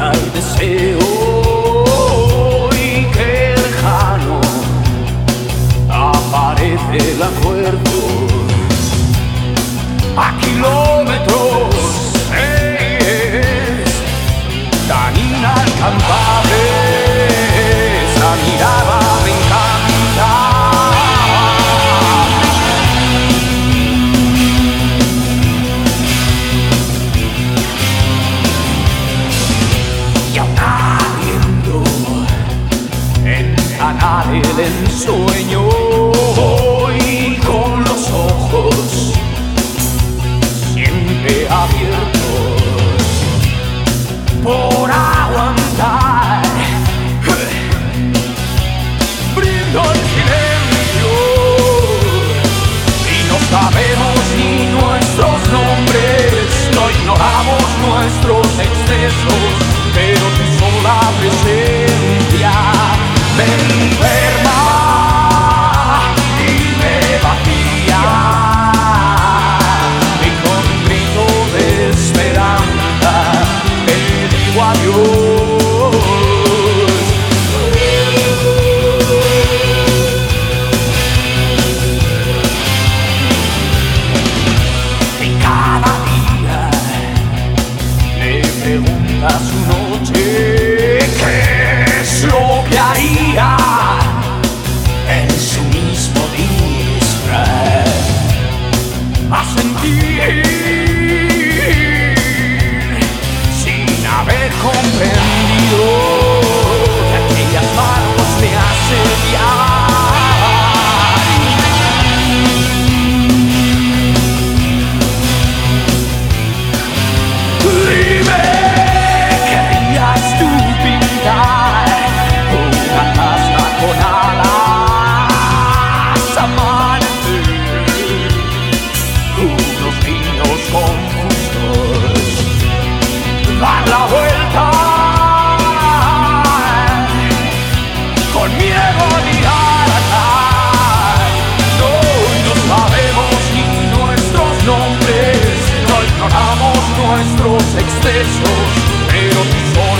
el deseo y que lejano aparece el acuerdo a kilómetros. Es tan inalcanzable esa mirada, me encanta. Y aún ardiendo encanar el ensueño y con los ojos siempre abiertos por aguantar, brindo el silencio y no sabemos ni nuestros nombres, no ignoramos nuestros excesos, pero tu sola presencia me enferma y me vacía. Y con un grito de esperanza te digo adiós. Y cada día le pregunta a su noche qué es lo que haría en su mismo disfraz, a sentir sin haber comprendido que aquellas manos me asediaban. Dime, ¿querías tú pintar una casa con alas, amanecer unos niños confusos, dar la vuelta con miedo a mirar atrás? No sabemos ni nuestros nombres, no ignoramos nuestros excesos, pero tú